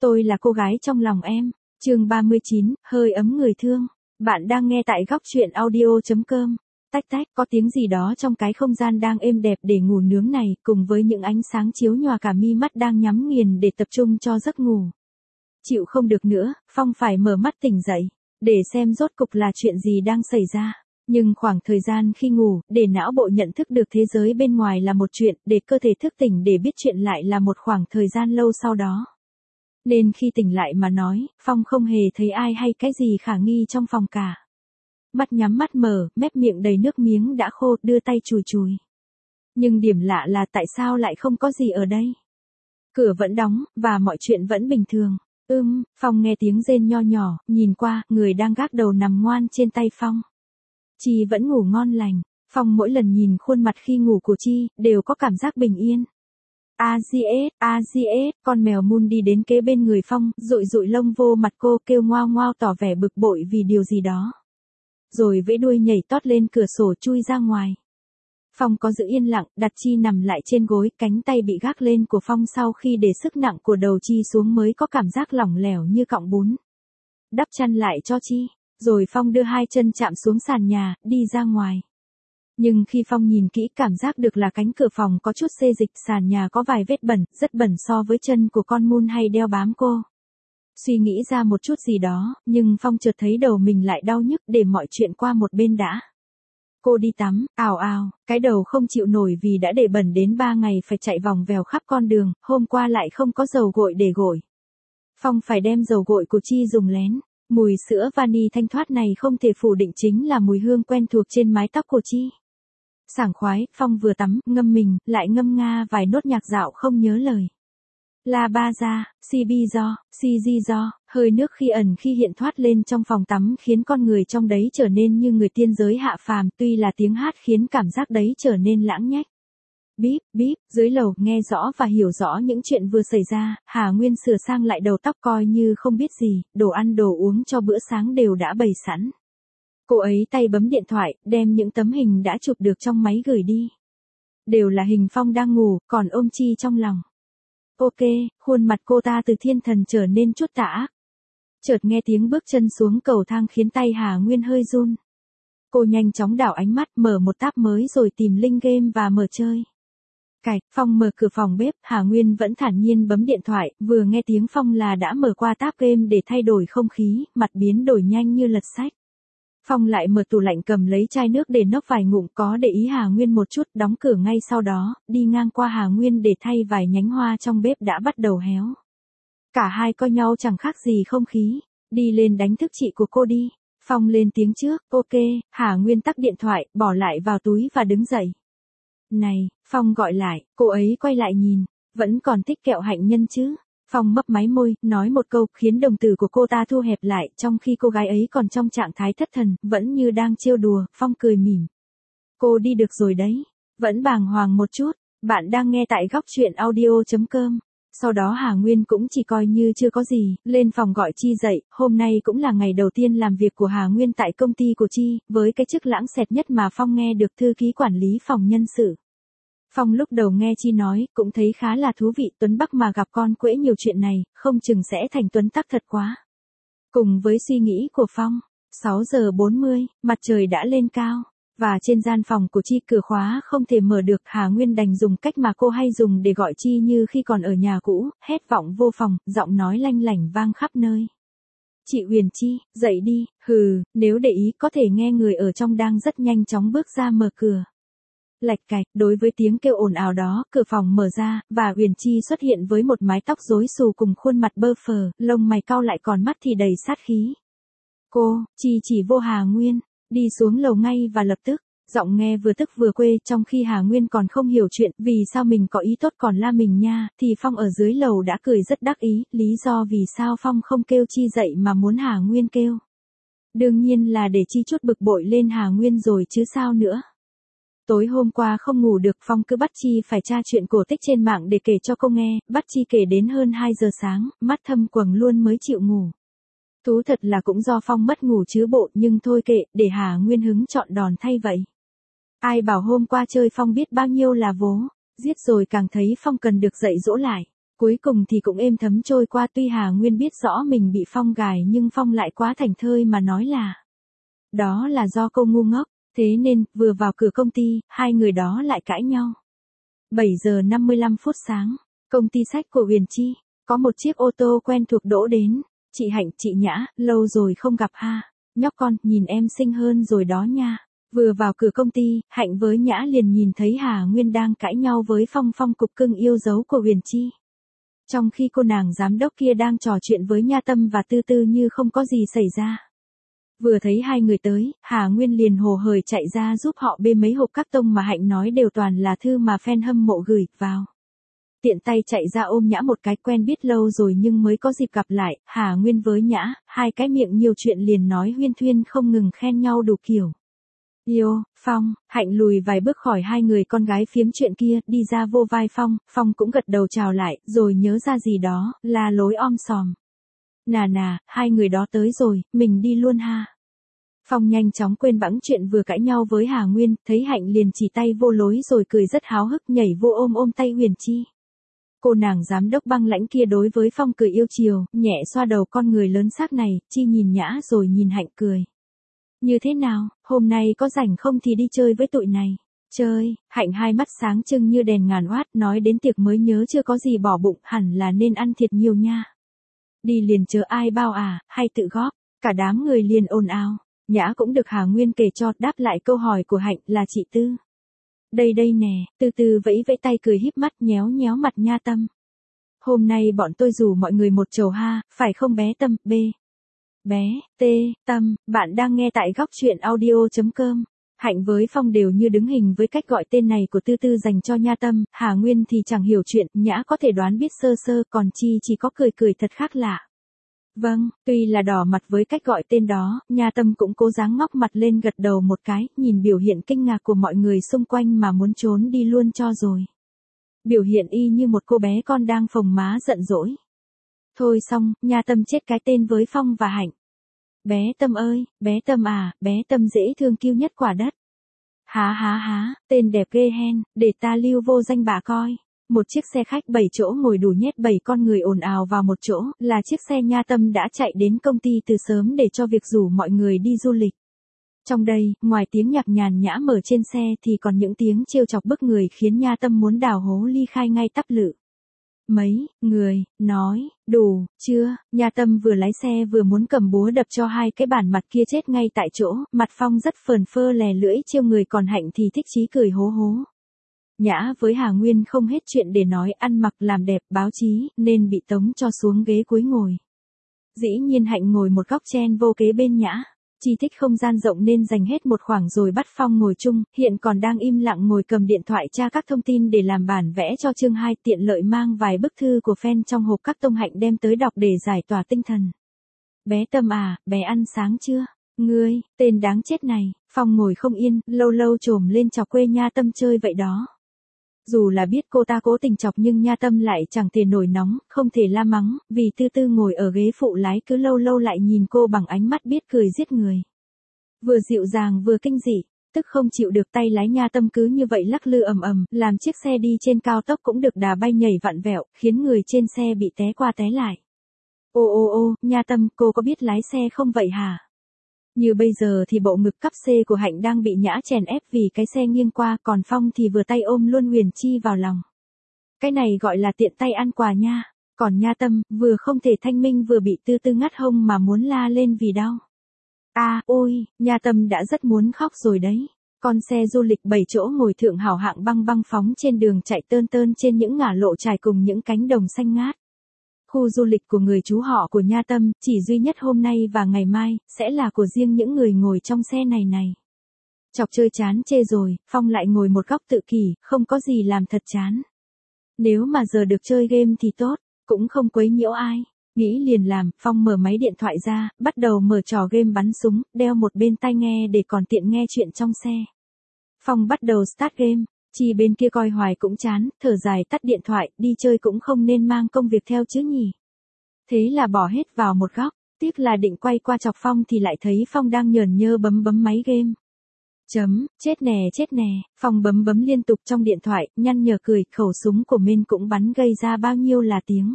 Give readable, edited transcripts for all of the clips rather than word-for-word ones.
Tôi là cô gái trong lòng em. Chương 39, hơi ấm người thương. Bạn đang nghe tại góc truyện audio.com. Tách tách, có tiếng gì đó trong cái không gian đang êm đẹp để ngủ nướng này, cùng với những ánh sáng chiếu nhòa cả mi mắt đang nhắm nghiền để tập trung cho giấc ngủ. Chịu không được nữa, Phong phải mở mắt tỉnh dậy, để xem rốt cục là chuyện gì đang xảy ra. Nhưng khoảng thời gian khi ngủ, để não bộ nhận thức được thế giới bên ngoài là một chuyện, để cơ thể thức tỉnh để biết chuyện lại là một khoảng thời gian lâu sau đó. Nên khi tỉnh lại mà nói, Phong không hề thấy ai hay cái gì khả nghi trong phòng cả. Mắt nhắm mắt mở, mép miệng đầy nước miếng đã khô, đưa tay chùi chùi. Nhưng điểm lạ là tại sao lại không có gì ở đây? Cửa vẫn đóng, và mọi chuyện vẫn bình thường. Phong nghe tiếng rên nho nhỏ, nhìn qua, người đang gác đầu nằm ngoan trên tay Phong. Chi vẫn ngủ ngon lành. Phong mỗi lần nhìn khuôn mặt khi ngủ của Chi, đều có cảm giác bình yên. AGS, con mèo Moon đi đến kế bên người Phong, dụi dụi lông vô mặt cô, kêu ngoao ngoao tỏ vẻ bực bội vì điều gì đó. Rồi vẫy đuôi nhảy tót lên cửa sổ chui ra ngoài. Phong có giữ yên lặng, đặt Chi nằm lại trên gối, cánh tay bị gác lên của Phong sau khi để sức nặng của đầu Chi xuống mới có cảm giác lỏng lẻo như cọng bún. Đắp chăn lại cho Chi, rồi Phong đưa hai chân chạm xuống sàn nhà, đi ra ngoài. Nhưng khi Phong nhìn kỹ cảm giác được là cánh cửa phòng có chút xê dịch, sàn nhà có vài vết bẩn, rất bẩn so với chân của con Moon hay đeo bám cô. Suy nghĩ ra một chút gì đó, nhưng Phong chợt thấy đầu mình lại đau nhức, để mọi chuyện qua một bên đã. Cô đi tắm, cái đầu không chịu nổi vì đã để bẩn đến 3 ngày phải chạy vòng vèo khắp con đường, hôm qua lại không có dầu gội để gội. Phong phải đem dầu gội của Chi dùng lén. Mùi sữa vani thanh thoát này không thể phủ định chính là mùi hương quen thuộc trên mái tóc của Chi. Sảng khoái, Phong vừa tắm, ngâm mình, lại ngâm nga vài nốt nhạc dạo không nhớ lời. La ba ra, si bi do, si di do, hơi nước khi ẩn khi hiện thoát lên trong phòng tắm khiến con người trong đấy trở nên như người tiên giới hạ phàm, tuy là tiếng hát khiến cảm giác đấy trở nên lãng nhách. Bíp, dưới lầu, nghe rõ và hiểu rõ những chuyện vừa xảy ra, Hà Nguyên sửa sang lại đầu tóc coi như không biết gì, đồ ăn đồ uống cho bữa sáng đều đã bày sẵn. Cô ấy tay bấm điện thoại, đem những tấm hình đã chụp được trong máy gửi đi. Đều là hình Phong đang ngủ, còn ôm Chi trong lòng. Ok, khuôn mặt cô ta từ thiên thần trở nên chút tà ác. Chợt nghe tiếng bước chân xuống cầu thang khiến tay Hà Nguyên hơi run. Cô nhanh chóng đảo ánh mắt, mở một tab mới rồi tìm link game và mở chơi. Phong mở cửa phòng bếp, Hà Nguyên vẫn thản nhiên bấm điện thoại, vừa nghe tiếng Phong là đã mở qua tab game để thay đổi không khí, mặt biến đổi nhanh như lật sách. Phong lại mở tủ lạnh cầm lấy chai nước để nốc vài ngụm, có để ý Hà Nguyên một chút, đóng cửa ngay sau đó, đi ngang qua Hà Nguyên để thay vài nhánh hoa trong bếp đã bắt đầu héo. Cả hai coi nhau chẳng khác gì không khí, đi lên đánh thức chị của cô đi. Phong lên tiếng trước, ok, Hà Nguyên tắt điện thoại, bỏ lại vào túi và đứng dậy. Này, Phong gọi lại, cô ấy quay lại nhìn, vẫn còn thích kẹo hạnh nhân chứ? Phong mấp máy môi, nói một câu, khiến đồng tử của cô ta thu hẹp lại, trong khi cô gái ấy còn trong trạng thái thất thần, vẫn như đang trêu đùa, Phong cười mỉm. Cô đi được rồi đấy, vẫn bàng hoàng một chút, bạn đang nghe tại góc truyện audio.com. Sau đó Hà Nguyên cũng chỉ coi như chưa có gì, lên phòng gọi Chi dậy, hôm nay cũng là ngày đầu tiên làm việc của Hà Nguyên tại công ty của Chi, với cái chức lãng xẹt nhất mà Phong nghe được, thư ký quản lý phòng nhân sự. Phong lúc đầu nghe Chi nói, cũng thấy khá là thú vị, Tuấn Bắc mà gặp con quễ nhiều chuyện này, không chừng sẽ thành Tuấn Tắc thật quá. Cùng với suy nghĩ của Phong, 6 giờ 40, mặt trời đã lên cao, và trên gian phòng của Chi cửa khóa không thể mở được, Hà Nguyên đành dùng cách mà cô hay dùng để gọi Chi như khi còn ở nhà cũ, hét vọng vô phòng, giọng nói lanh lảnh vang khắp nơi. Chị Huyền Chi, dậy đi, nếu để ý có thể nghe người ở trong đang rất nhanh chóng bước ra mở cửa. Lạch cạch, đối với tiếng kêu ồn ào đó, cửa phòng mở ra, và Huyền Chi xuất hiện với một mái tóc rối xù cùng khuôn mặt bơ phờ, lông mày cau lại còn mắt thì đầy sát khí. Cô, Chi chỉ vô Hà Nguyên, đi xuống lầu ngay và lập tức, giọng nghe vừa tức vừa quê, trong khi Hà Nguyên còn không hiểu chuyện, vì sao mình có ý tốt còn la mình nha, thì Phong ở dưới lầu đã cười rất đắc ý, lý do vì sao Phong không kêu Chi dậy mà muốn Hà Nguyên kêu. Đương nhiên là để Chi chút bực bội lên Hà Nguyên rồi chứ sao nữa. Tối hôm qua không ngủ được, Phong cứ bắt Chi phải tra chuyện cổ tích trên mạng để kể cho cô nghe, bắt Chi kể đến hơn 2 giờ sáng, mắt thâm quầng luôn mới chịu ngủ. Thú thật là cũng do Phong mất ngủ chứ bộ, nhưng thôi kệ, để Hà Nguyên hứng chọn đòn thay vậy. Ai bảo hôm qua chơi Phong biết bao nhiêu là vố, giết rồi càng thấy Phong cần được dạy dỗ lại. Cuối cùng thì cũng êm thấm trôi qua, tuy Hà Nguyên biết rõ mình bị Phong gài nhưng Phong lại quá thảnh thơi mà nói là đó là do cô ngu ngốc, thế nên vừa vào cửa công ty, hai người đó lại cãi nhau. 7 giờ 55 phút sáng, công ty sách của Huyền Chi, có một chiếc ô tô quen thuộc đỗ đến. Chị Hạnh, chị Nhã, lâu rồi không gặp ha. Nhóc con, nhìn em xinh hơn rồi đó nha. Vừa vào cửa công ty, Hạnh với Nhã liền nhìn thấy Hà Nguyên đang cãi nhau với Phong. Phong cục cưng yêu dấu của Huyền Chi. Trong khi cô nàng giám đốc kia đang trò chuyện với Nha Tâm và Tư Tư như không có gì xảy ra. Vừa thấy hai người tới, Hà Nguyên liền hồ hởi chạy ra giúp họ bê mấy hộp các tông mà Hạnh nói đều toàn là thư mà fan hâm mộ gửi vào. Tiện tay chạy ra ôm Nhã một cái, quen biết lâu rồi nhưng mới có dịp gặp lại, Hà Nguyên với Nhã, hai cái miệng nhiều chuyện liền nói huyên thuyên không ngừng khen nhau đủ kiểu. Yêu, Phong, Hạnh lùi vài bước khỏi hai người con gái phiếm chuyện kia, đi ra vô vai Phong. Phong cũng gật đầu chào lại, rồi nhớ ra gì đó, la lối om sòm. Nà, hai người đó tới rồi, mình đi luôn ha. Phong nhanh chóng quên bẵng chuyện vừa cãi nhau với Hà Nguyên, thấy Hạnh liền chỉ tay vô lối rồi cười rất háo hức nhảy vô ôm tay Huyền Chi. Cô nàng giám đốc băng lãnh kia đối với Phong cười yêu chiều, nhẹ xoa đầu con người lớn xác này, Chi nhìn Nhã rồi nhìn Hạnh cười. Như thế nào, hôm nay có rảnh không thì đi chơi với tụi này. Chơi, Hạnh hai mắt sáng trưng như đèn ngàn oát, nói đến tiệc mới nhớ chưa có gì bỏ bụng, hẳn là nên ăn thiệt nhiều nha. Đi liền chờ ai bao à, hay tự góp, cả đám người liền ồn ào. Nhã cũng được Hà Nguyên kể cho, đáp lại câu hỏi của Hạnh là chị Tư. Đây nè, Tư Tư vẫy tay cười híp mắt nhéo mặt Nha Tâm. Hôm nay bọn tôi rủ mọi người một chầu ha, phải không bé Tâm, bé, Tâm, bạn đang nghe tại góc truyện audio.com. Hạnh với Phong đều như đứng hình với cách gọi tên này của Tư Tư dành cho Nha Tâm, Hà Nguyên thì chẳng hiểu chuyện, Nhã có thể đoán biết sơ sơ, còn Chi chỉ có cười thật khác lạ. Vâng, tuy là đỏ mặt với cách gọi tên đó, Nha Tâm cũng cố gắng ngóc mặt lên gật đầu một cái, nhìn biểu hiện kinh ngạc của mọi người xung quanh mà muốn trốn đi luôn cho rồi. Biểu hiện y như một cô bé con đang phồng má giận dỗi. Thôi xong, Nha Tâm chết cái tên với Phong và Hạnh. Bé Tâm ơi, bé Tâm à, bé Tâm dễ thương kiêu nhất quả đất. Há, tên đẹp ghê hen, để ta lưu vô danh bà coi. Một chiếc xe khách 7 chỗ ngồi đủ nhét 7 con người ồn ào vào một chỗ, là chiếc xe Nha Tâm đã chạy đến công ty từ sớm để cho việc rủ mọi người đi du lịch. Trong đây, ngoài tiếng nhạc nhàn nhã mở trên xe thì còn những tiếng trêu chọc bức người khiến Nha Tâm muốn đào hố ly khai ngay tắp lự. Mấy người nói, đủ chưa? Nha Tâm vừa lái xe vừa muốn cầm búa đập cho hai cái bản mặt kia chết ngay tại chỗ, mặt Phong rất phờn phơ lè lưỡi trêu người, còn Hạnh thì thích chí cười hố hố. Nhã với Hà Nguyên không hết chuyện để nói, ăn mặc làm đẹp báo chí, nên bị tống cho xuống ghế cuối ngồi. Dĩ nhiên Hạnh ngồi một góc chen vô kế bên Nhã. Chi thích không gian rộng nên dành hết một khoảng rồi bắt Phong ngồi chung, hiện còn đang im lặng ngồi cầm điện thoại tra các thông tin để làm bản vẽ cho chương 2, tiện lợi mang vài bức thư của fan trong hộp các tông Hạnh đem tới đọc để giải tỏa tinh thần. Bé Tâm à, bé ăn sáng chưa? Ngươi, tên đáng chết này. Phong ngồi không yên, lâu trồm lên chọc quê Nha Tâm chơi vậy đó. Dù là biết cô ta cố tình chọc nhưng Nha Tâm lại chẳng thể nổi nóng, không thể la mắng, vì Tư Tư ngồi ở ghế phụ lái cứ lâu lại nhìn cô bằng ánh mắt biết cười giết người. Vừa dịu dàng vừa kinh dị, tức không chịu được tay lái Nha Tâm cứ như vậy lắc lư ầm, làm chiếc xe đi trên cao tốc cũng được đà bay nhảy vặn vẹo, khiến người trên xe bị té qua té lại. Ô, Nha Tâm, cô có biết lái xe không vậy hả? Như bây giờ thì bộ ngực cắp C của Hạnh đang bị Nhã chèn ép vì cái xe nghiêng qua, còn Phong thì vừa tay ôm luôn Huyền Chi vào lòng. Cái này gọi là tiện tay ăn quà nha. Còn Nha Tâm, vừa không thể thanh minh vừa bị Tư Tư ngắt hông mà muốn la lên vì đau. Ôi, Nha Tâm đã rất muốn khóc rồi đấy. Con xe du lịch 7 chỗ ngồi thượng hảo hạng băng phóng trên đường chạy tơn trên những ngả lộ trải cùng những cánh đồng xanh ngát. Khu du lịch của người chú họ của Nha Tâm, chỉ duy nhất hôm nay và ngày mai, sẽ là của riêng những người ngồi trong xe này. Chọc chơi chán chê rồi, Phong lại ngồi một góc tự kỷ, không có gì làm thật chán. Nếu mà giờ được chơi game thì tốt, cũng không quấy nhiễu ai. Nghĩ liền làm, Phong mở máy điện thoại ra, bắt đầu mở trò game bắn súng, đeo một bên tai nghe để còn tiện nghe chuyện trong xe. Phong bắt đầu start game. Chi bên kia coi hoài cũng chán, thở dài tắt điện thoại, đi chơi cũng không nên mang công việc theo chứ nhỉ. Thế là bỏ hết vào một góc, tiếc là định quay qua chọc Phong thì lại thấy Phong đang nhởn nhơ bấm máy game. Chết nè, Phong bấm bấm liên tục trong điện thoại, nhăn nhở cười, khẩu súng của mình cũng bắn gây ra bao nhiêu là tiếng.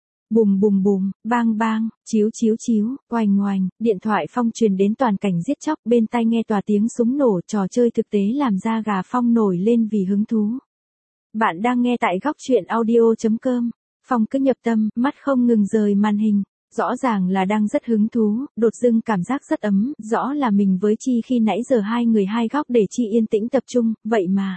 Bùm bùm bùm, bang bang, chiếu chiếu chiếu, oành oành, điện thoại Phong truyền đến toàn cảnh giết chóc, bên tai nghe tòa tiếng súng nổ, trò chơi thực tế làm da gà Phong nổi lên vì hứng thú. Bạn đang nghe tại góc truyện audio.com. Phong cứ nhập tâm, mắt không ngừng rời màn hình. Rõ ràng là đang rất hứng thú, đột dưng cảm giác rất ấm, rõ là mình với Chi khi nãy giờ hai người hai góc để Chi yên tĩnh tập trung, vậy mà.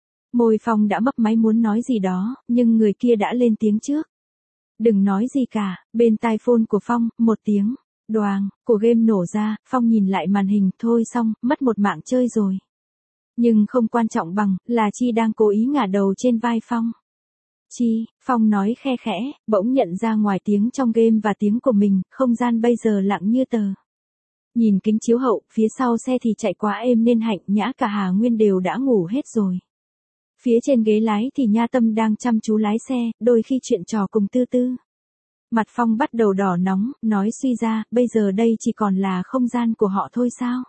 Môi Phong đã mấp máy muốn nói gì đó, nhưng người kia đã lên tiếng trước. Đừng nói gì cả, bên tai phone của Phong, một tiếng, đoàng, của game nổ ra, Phong nhìn lại màn hình, thôi xong, mất một mạng chơi rồi. Nhưng không quan trọng bằng, là Chi đang cố ý ngả đầu trên vai Phong. Chi, Phong nói khe khẽ, bỗng nhận ra ngoài tiếng trong game và tiếng của mình, không gian bây giờ lặng như tờ. Nhìn kính chiếu hậu, phía sau xe thì chạy quá êm nên Hạnh Nhã cả Hà Nguyên đều đã ngủ hết rồi. Phía trên ghế lái thì Nha Tâm đang chăm chú lái xe, đôi khi chuyện trò cùng Tư Tư. Mặt Phong bắt đầu đỏ nóng, nói suy ra, bây giờ đây chỉ còn là không gian của họ thôi sao?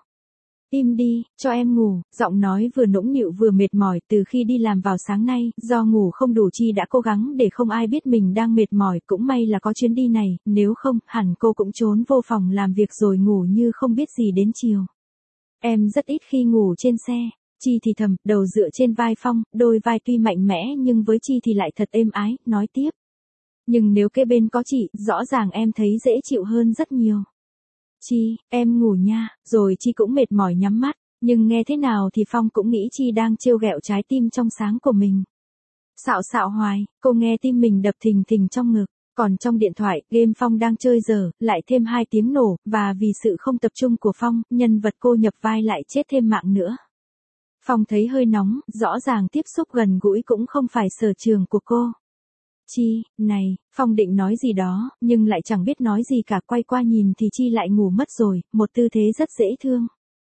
Im đi, cho em ngủ, giọng nói vừa nũng nịu vừa mệt mỏi, từ khi đi làm vào sáng nay, do ngủ không đủ Chi đã cố gắng để không ai biết mình đang mệt mỏi, cũng may là có chuyến đi này, nếu không, hẳn cô cũng trốn vô phòng làm việc rồi ngủ như không biết gì đến chiều. Em rất ít khi ngủ trên xe. Chi thì thầm, đầu dựa trên vai Phong, đôi vai tuy mạnh mẽ nhưng với Chi thì lại thật êm ái, nói tiếp. Nhưng nếu kế bên có chị, rõ ràng em thấy dễ chịu hơn rất nhiều. Chi, em ngủ nha, rồi Chi cũng mệt mỏi nhắm mắt, nhưng nghe thế nào thì Phong cũng nghĩ Chi đang trêu ghẹo trái tim trong sáng của mình. Xạo xạo hoài, cô nghe tim mình đập thình thình trong ngực, còn trong điện thoại, game Phong đang chơi dở, lại thêm 2 tiếng nổ, và vì sự không tập trung của Phong, nhân vật cô nhập vai lại chết thêm mạng nữa. Phong thấy hơi nóng, rõ ràng tiếp xúc gần gũi cũng không phải sở trường của cô. Chi, này, Phong định nói gì đó, nhưng lại chẳng biết nói gì cả, quay qua nhìn thì Chi lại ngủ mất rồi, một tư thế rất dễ thương.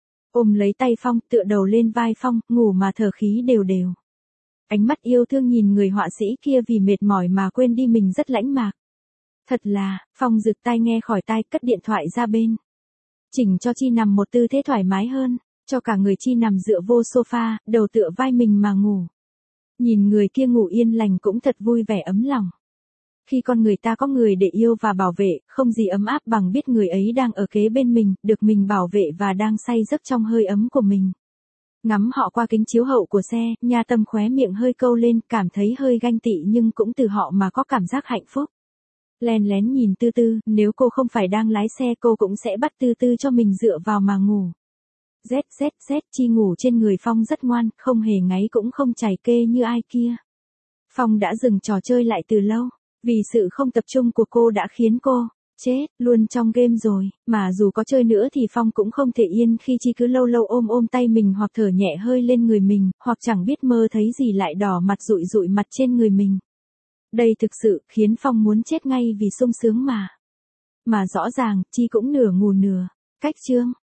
Ôm lấy tay Phong, tựa đầu lên vai Phong, ngủ mà thở khí đều đều. Ánh mắt yêu thương nhìn người họa sĩ kia vì mệt mỏi mà quên đi mình rất lãnh mạc. Thật là, Phong giựt tai nghe khỏi tai, cất điện thoại ra bên. Chỉnh cho Chi nằm một tư thế thoải mái hơn. Cho cả người Chi nằm dựa vô sofa, đầu tựa vai mình mà ngủ. Nhìn người kia ngủ yên lành cũng thật vui vẻ ấm lòng. Khi con người ta có người để yêu và bảo vệ, không gì ấm áp bằng biết người ấy đang ở kế bên mình, được mình bảo vệ và đang say giấc trong hơi ấm của mình. Ngắm họ qua kính chiếu hậu của xe, Nha Tâm khóe miệng hơi câu lên, cảm thấy hơi ganh tị nhưng cũng từ họ mà có cảm giác hạnh phúc. Len lén nhìn Tư Tư, nếu cô không phải đang lái xe cô cũng sẽ bắt Tư Tư cho mình dựa vào mà ngủ. Chi ngủ trên người Phong rất ngoan, không hề ngáy cũng không chảy kê như ai kia. Phong đã dừng trò chơi lại từ lâu, vì sự không tập trung của cô đã khiến cô chết luôn trong game rồi, mà dù có chơi nữa thì Phong cũng không thể yên khi Chi cứ lâu lâu ôm tay mình hoặc thở nhẹ hơi lên người mình, hoặc chẳng biết mơ thấy gì lại đỏ mặt dụi dụi mặt trên người mình. Đây thực sự khiến Phong muốn chết ngay vì sung sướng mà. Mà rõ ràng, Chi cũng nửa ngủ nửa. Cách chương